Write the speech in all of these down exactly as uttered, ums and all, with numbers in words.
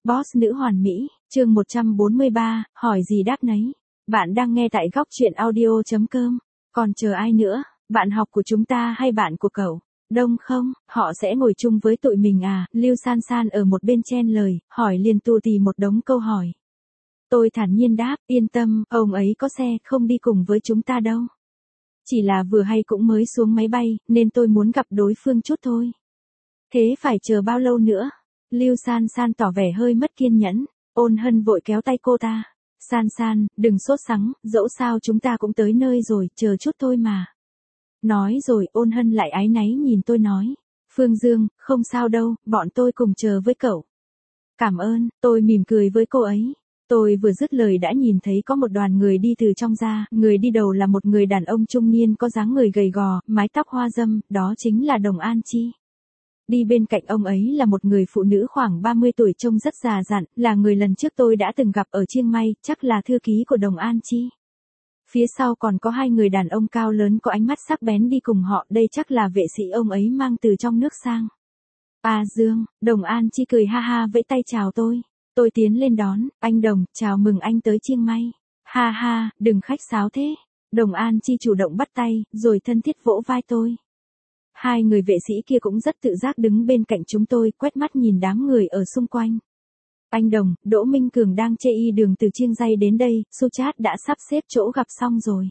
Boss nữ hoàn mỹ, chương một trăm bốn mươi ba, hỏi gì đáp nấy. Bạn đang nghe tại góc truyện audio chấm com. Còn chờ ai nữa, bạn học của chúng ta hay bạn của cậu? Đông không, họ sẽ ngồi chung với tụi mình à? Lưu San San ở một bên chen lời, hỏi liền tù tì một đống câu hỏi. Tôi thản nhiên đáp, yên tâm, ông ấy có xe, không đi cùng với chúng ta đâu. Chỉ là vừa hay cũng mới xuống máy bay, nên tôi muốn gặp đối phương chút thôi. Thế phải chờ bao lâu nữa? Lưu San San tỏ vẻ hơi mất kiên nhẫn. Ôn Hân vội kéo tay cô ta. San San, đừng sốt sắng, dẫu sao chúng ta cũng tới nơi rồi, chờ chút thôi mà. Nói rồi, Ôn Hân lại áy náy nhìn tôi nói. Phương Dương, không sao đâu, bọn tôi cùng chờ với cậu. Cảm ơn, tôi mỉm cười với cô ấy. Tôi vừa dứt lời đã nhìn thấy có một đoàn người đi từ trong ra, người đi đầu là một người đàn ông trung niên có dáng người gầy gò, mái tóc hoa râm, đó chính là Đồng An Chi. Đi bên cạnh ông ấy là một người phụ nữ khoảng ba mươi tuổi trông rất già dặn, là người lần trước tôi đã từng gặp ở Chiang Mai, chắc là thư ký của Đồng An Chi. Phía sau còn có hai người đàn ông cao lớn có ánh mắt sắc bén đi cùng họ, đây chắc là vệ sĩ ông ấy mang từ trong nước sang. À Dương, Đồng An Chi cười ha ha vẫy tay chào tôi. Tôi tiến lên đón, anh Đồng, chào mừng anh tới Chiang Mai. Ha ha, đừng khách sáo thế. Đồng An Chi chủ động bắt tay, rồi thân thiết vỗ vai tôi. Hai người vệ sĩ kia cũng rất tự giác đứng bên cạnh chúng tôi, quét mắt nhìn đám người ở xung quanh. Anh Đồng, Đỗ Minh Cường đang chê y đường từ Chiang Rai đến đây, Suchat đã sắp xếp chỗ gặp xong rồi.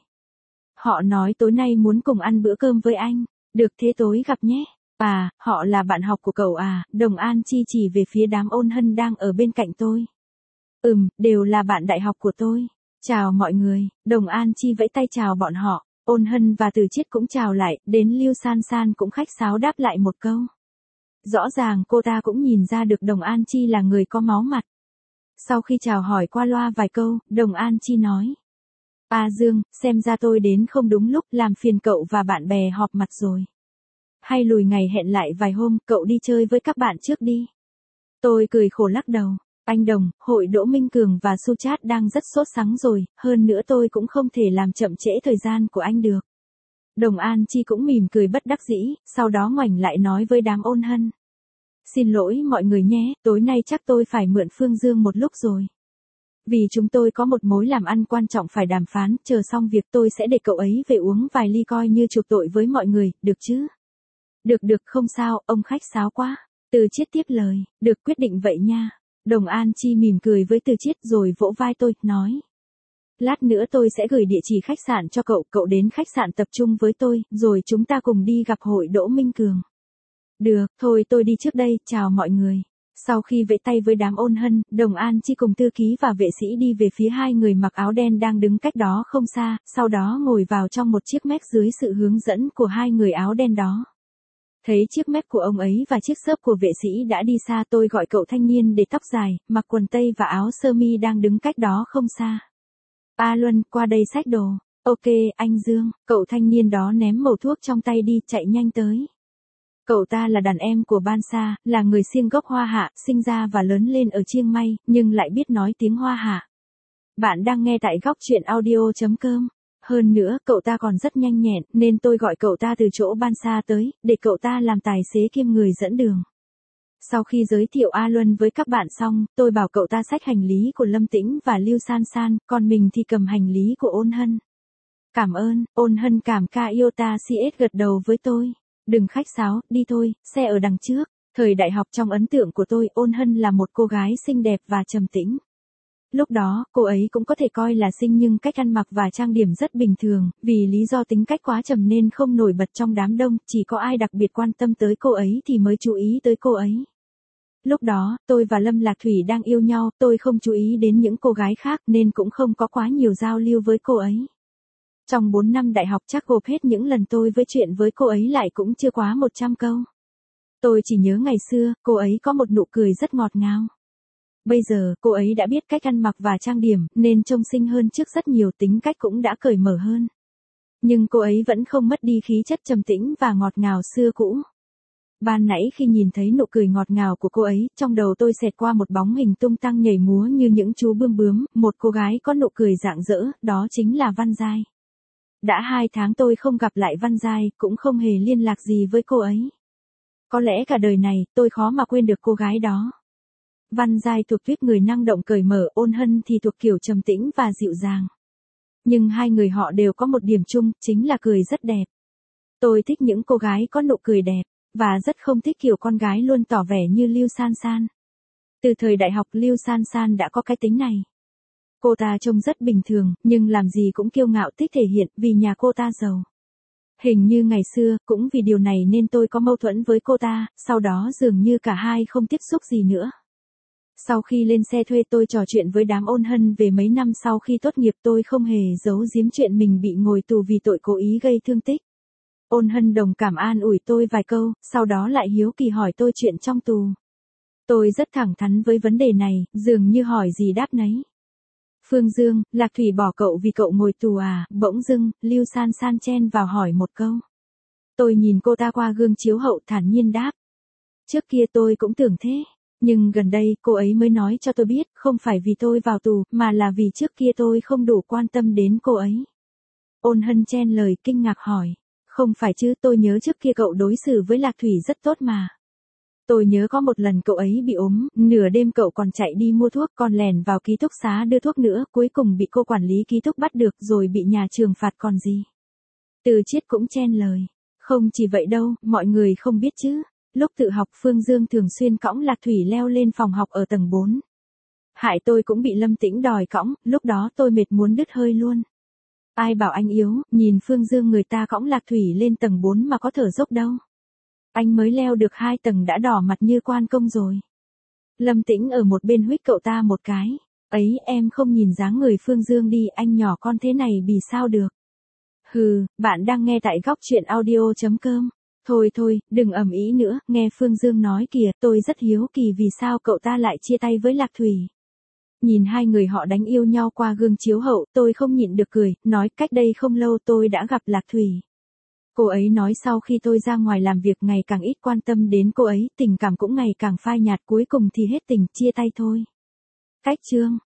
Họ nói tối nay muốn cùng ăn bữa cơm với anh. Được thế tối gặp nhé. À, họ là bạn học của cậu à? Đồng An Chi chỉ về phía đám Ôn Hân đang ở bên cạnh tôi. Ừm, đều là bạn đại học của tôi. Chào mọi người, Đồng An Chi vẫy tay chào bọn họ. Ôn Hân và Từ Chiết cũng chào lại, đến Lưu San San cũng khách sáo đáp lại một câu. Rõ ràng cô ta cũng nhìn ra được Đồng An Chi là người có máu mặt. Sau khi chào hỏi qua loa vài câu, Đồng An Chi nói. À Dương, xem ra tôi đến không đúng lúc, làm phiền cậu và bạn bè họp mặt rồi. Hay lùi ngày hẹn lại vài hôm, cậu đi chơi với các bạn trước đi. Tôi cười khổ lắc đầu. Anh Đồng, hội Đỗ Minh Cường và Suchat đang rất sốt sắng rồi, hơn nữa tôi cũng không thể làm chậm trễ thời gian của anh được. Đồng An Chi cũng mỉm cười bất đắc dĩ, sau đó ngoảnh lại nói với đám Ôn Hân. Xin lỗi mọi người nhé, tối nay chắc tôi phải mượn Phương Dương một lúc rồi. Vì chúng tôi có một mối làm ăn quan trọng phải đàm phán, chờ xong việc tôi sẽ để cậu ấy về uống vài ly coi như chuộc tội với mọi người, được chứ? Được được không sao, ông khách sáo quá. Từ Chiết tiếp lời, được quyết định vậy nha. Đồng An Chi mỉm cười với Từ Chiết rồi vỗ vai tôi, nói. Lát nữa tôi sẽ gửi địa chỉ khách sạn cho cậu, cậu đến khách sạn tập trung với tôi, rồi chúng ta cùng đi gặp hội Đỗ Minh Cường. Được, thôi tôi đi trước đây, chào mọi người. Sau khi vẫy tay với đám Ôn Hân, Đồng An Chi cùng thư ký và vệ sĩ đi về phía hai người mặc áo đen đang đứng cách đó không xa, sau đó ngồi vào trong một chiếc Mac dưới sự hướng dẫn của hai người áo đen đó. Thấy chiếc mép của ông ấy và chiếc xớp của vệ sĩ đã đi xa, tôi gọi cậu thanh niên để tóc dài, mặc quần tây và áo sơ mi đang đứng cách đó không xa. A Luân, qua đây xách đồ. Ok, anh Dương, cậu thanh niên đó ném mẩu thuốc trong tay đi, chạy nhanh tới. Cậu ta là đàn em của Ban Sa, là người Xiêng gốc Hoa Hạ, sinh ra và lớn lên ở Chiang Mai, nhưng lại biết nói tiếng Hoa Hạ. Bạn đang nghe tại góc truyện audio chấm com. Hơn nữa, cậu ta còn rất nhanh nhẹn, nên tôi gọi cậu ta từ chỗ Ban Sa tới, để cậu ta làm tài xế kiêm người dẫn đường. Sau khi giới thiệu A Luân với các bạn xong, tôi bảo cậu ta xách hành lý của Lâm Tĩnh và Lưu San San, còn mình thì cầm hành lý của Ôn Hân. Cảm ơn, Ôn Hân cảm ca Iota xê ét gật đầu với tôi. Đừng khách sáo, đi thôi, xe ở đằng trước. Thời đại học trong ấn tượng của tôi, Ôn Hân là một cô gái xinh đẹp và trầm tĩnh. Lúc đó, cô ấy cũng có thể coi là xinh nhưng cách ăn mặc và trang điểm rất bình thường, vì lý do tính cách quá trầm nên không nổi bật trong đám đông, chỉ có ai đặc biệt quan tâm tới cô ấy thì mới chú ý tới cô ấy. Lúc đó, tôi và Lâm Lạc Thủy đang yêu nhau, tôi không chú ý đến những cô gái khác nên cũng không có quá nhiều giao lưu với cô ấy. Trong bốn năm đại học chắc gộp hết những lần tôi với chuyện với cô ấy lại cũng chưa quá một trăm câu. Tôi chỉ nhớ ngày xưa, cô ấy có một nụ cười rất ngọt ngào. Bây giờ, cô ấy đã biết cách ăn mặc và trang điểm, nên trông xinh hơn trước rất nhiều, tính cách cũng đã cởi mở hơn. Nhưng cô ấy vẫn không mất đi khí chất trầm tĩnh và ngọt ngào xưa cũ. Ban nãy khi nhìn thấy nụ cười ngọt ngào của cô ấy, trong đầu tôi xẹt qua một bóng hình tung tăng nhảy múa như những chú bươm bướm, một cô gái có nụ cười rạng rỡ, đó chính là Văn Giai. Đã hai tháng tôi không gặp lại Văn Giai, cũng không hề liên lạc gì với cô ấy. Có lẽ cả đời này, tôi khó mà quên được cô gái đó. Văn Giai thuộc tuyết người năng động cởi mở, Ôn Hân thì thuộc kiểu trầm tĩnh và dịu dàng. Nhưng hai người họ đều có một điểm chung, chính là cười rất đẹp. Tôi thích những cô gái có nụ cười đẹp, và rất không thích kiểu con gái luôn tỏ vẻ như Lưu San San. Từ thời đại học Lưu San San đã có cái tính này. Cô ta trông rất bình thường, nhưng làm gì cũng kiêu ngạo thích thể hiện vì nhà cô ta giàu. Hình như ngày xưa, cũng vì điều này nên tôi có mâu thuẫn với cô ta, sau đó dường như cả hai không tiếp xúc gì nữa. Sau khi lên xe thuê tôi trò chuyện với đám Ôn Hân về mấy năm sau khi tốt nghiệp, tôi không hề giấu giếm chuyện mình bị ngồi tù vì tội cố ý gây thương tích. Ôn Hân đồng cảm an ủi tôi vài câu, sau đó lại hiếu kỳ hỏi tôi chuyện trong tù. Tôi rất thẳng thắn với vấn đề này, dường như hỏi gì đáp nấy. Phương Dương, Lạc Thủy bỏ cậu vì cậu ngồi tù à? Bỗng dưng, Lưu San San chen vào hỏi một câu. Tôi nhìn cô ta qua gương chiếu hậu thản nhiên đáp. Trước kia tôi cũng tưởng thế, nhưng gần đây cô ấy mới nói cho tôi biết, không phải vì tôi vào tù, mà là vì trước kia tôi không đủ quan tâm đến cô ấy. Ôn Hân chen lời kinh ngạc hỏi. Không phải chứ, tôi nhớ trước kia cậu đối xử với Lạc Thủy rất tốt mà. Tôi nhớ có một lần cậu ấy bị ốm, nửa đêm cậu còn chạy đi mua thuốc, còn lẻn vào ký túc xá đưa thuốc nữa, cuối cùng bị cô quản lý ký túc bắt được rồi bị nhà trường phạt còn gì. Từ Chiết cũng chen lời. Không chỉ vậy đâu, mọi người không biết chứ. Lúc tự học Phương Dương thường xuyên cõng Lạc Thủy leo lên phòng học ở tầng bốn. Hại tôi cũng bị Lâm Tĩnh đòi cõng, lúc đó tôi mệt muốn đứt hơi luôn. Ai bảo anh yếu, nhìn Phương Dương người ta cõng Lạc Thủy lên tầng bốn mà có thở dốc đâu. Anh mới leo được hai tầng đã đỏ mặt như quan công rồi. Lâm Tĩnh ở một bên huých cậu ta một cái. Ấy em không nhìn dáng người Phương Dương đi, anh nhỏ con thế này bì sao được. Hừ, bạn đang nghe tại góc truyện audio chấm com. Thôi thôi, đừng ầm ĩ nữa, nghe Phương Dương nói kìa, tôi rất hiếu kỳ vì sao cậu ta lại chia tay với Lạc Thủy. Nhìn hai người họ đánh yêu nhau qua gương chiếu hậu, tôi không nhịn được cười, nói cách đây không lâu tôi đã gặp Lạc Thủy. Cô ấy nói sau khi tôi ra ngoài làm việc ngày càng ít quan tâm đến cô ấy, tình cảm cũng ngày càng phai nhạt, cuối cùng thì hết tình, chia tay thôi. Cách chương